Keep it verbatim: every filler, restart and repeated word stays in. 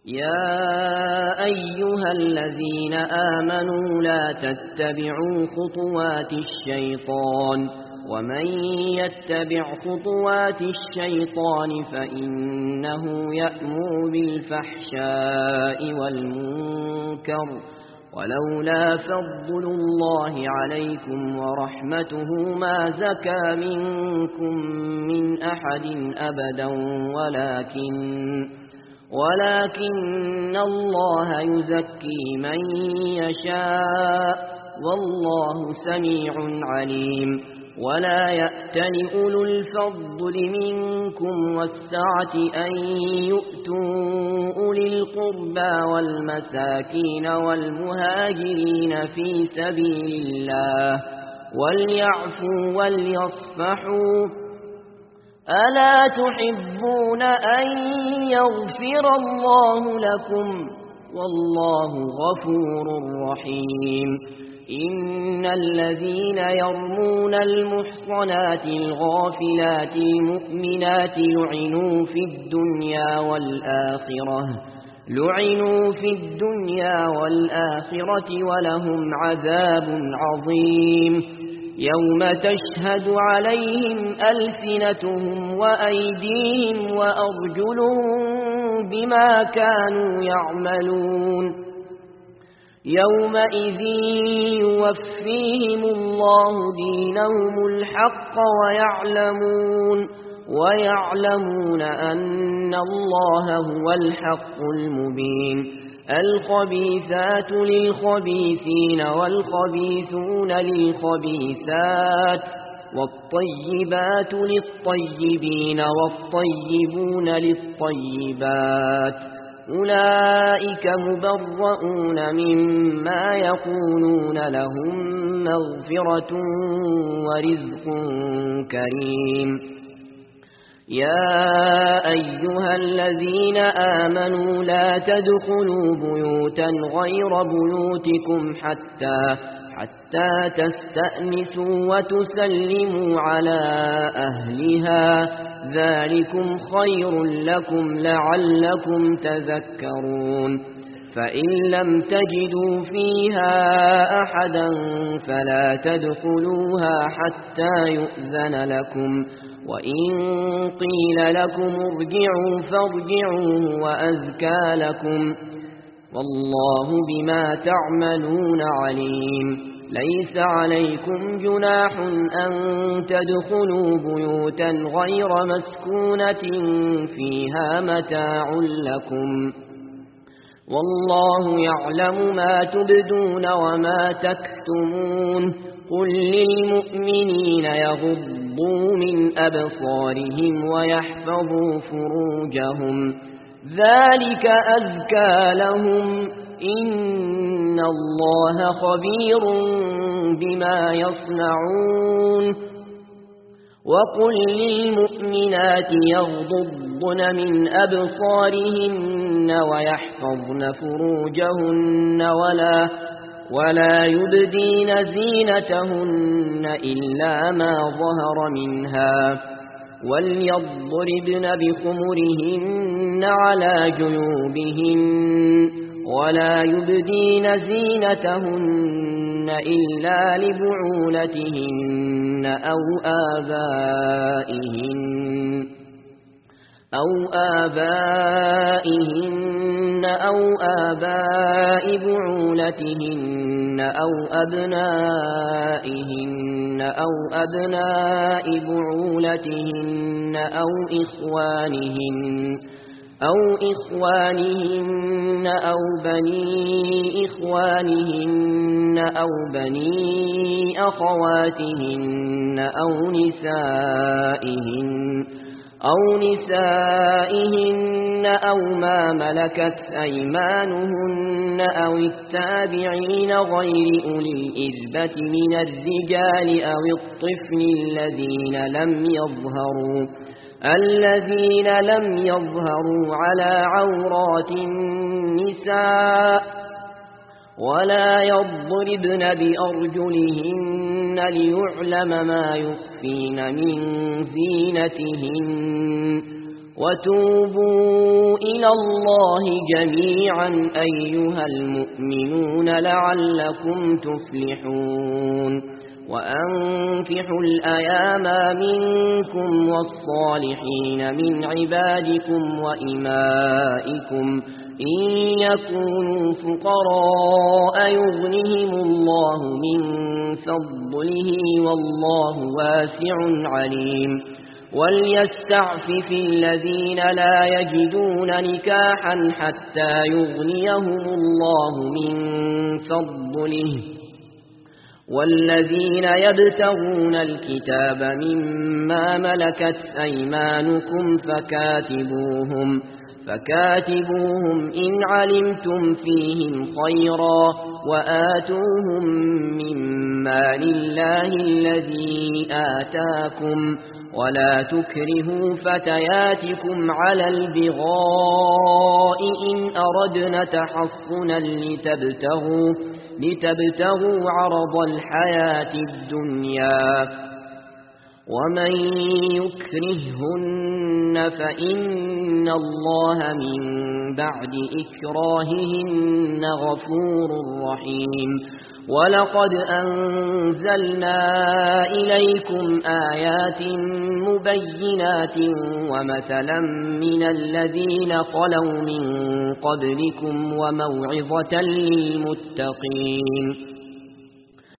يا أيها الذين آمنوا لا تتبعوا خطوات الشيطان ومن يتبع خطوات الشيطان فإنه يأمر بالفحشاء والمنكر ولولا فضل الله عليكم ورحمته ما زكى منكم من أحد أبدا ولكن ولكن الله يزكي من يشاء والله سميع عليم ولا يأتل أولو الفضل منكم والسعة أن يؤتوا أولي القربى والمساكين والمهاجرين في سبيل الله وليعفوا وليصفحوا ألا تحبون أن يغفر الله لكم والله غفور رحيم إن الذين يرمون المحصنات الغافلات المؤمنات لعنوا في الدنيا والآخرة لعنوا في الدنيا والآخرة ولهم عذاب عظيم يوم تشهد عليهم ألسنتهم وأيديهم وأرجلهم بما كانوا يعملون يومئذ يوفيهم الله دينهم الحق ويعلمون ويعلمون أن الله هو الحق المبين الخبيثات للخبيثين والخبيثون للخبيثات والطيبات للطيبين والطيبون للطيبات أولئك مبرؤون مما يقولون لهم مغفرة ورزق كريم يا أيها الذين آمنوا لا تدخلوا بيوتا غير بيوتكم حتى حتى تستأنسوا وتسلموا على أهلها ذلكم خير لكم لعلكم تذكرون فإن لم تجدوا فيها أحدا فلا تدخلوها حتى يؤذن لكم وإن قيل لكم ارجعوا فارجعوا وأزكى لكم والله بما تعملون عليم ليس عليكم جناح أن تدخلوا بيوتا غير مسكونة فيها متاع لكم والله يعلم ما تبدون وما تكتمون قل للمؤمنين يغضوا من أبصارهم ويحفظوا فروجهم ذلك أزكى لهم إن الله خبير بما يصنعون وقل للمؤمنات يغضضن من أبصارهن ويحفظن فروجهن ولا ولا يبدين زينتهن إلا ما ظهر منها وليضربن بخمرهن على جيوبهن ولا يبدين زينتهن إلا لبعولتهن أو آبائهن أو آبائهن أو آباء بعولتهن أو أبنائهن أو أبناء بعولتهن أو إخوانهن أو إخوانهن أو بني إخوانهن أو بني أخواتهن أو نسائهن أو نسائهن أو ما ملكت أيمانهن أو التابعين غير أولي الإربة من الرجال أو الطفل الذين لم يظهروا الذين لم يظهروا على عورات النساء ولا يضربن بأرجلهن ليعلم ما يخفين من زينتهن وتوبوا إلى الله جميعا أيها المؤمنون لعلكم تفلحون وأنكحوا الأيام منكم والصالحين من عبادكم وإمائكم إن يكونوا فقراء يغنهم الله من فضله والله واسع عليم وليستعفف الذين لا يجدون نكاحا حتى يغنيهم الله من فضله والذين يبتغون الكتاب مما ملكت أيمانكم فكاتبوهم فكاتبوهم إن علمتم فيهم خيرا وآتوهم مما لله الذي آتاكم ولا تكرهوا فتياتكم على البغاء إن أردنا تحصنا لتبتغوا, لتبتغوا عرض الحياة الدنيا ومن يكرههن فإن الله من بعد إكراههن غفور رحيم ولقد أنزلنا إليكم آيات مبينات ومثلا من الذين خلوا من قبلكم وموعظة للمتقين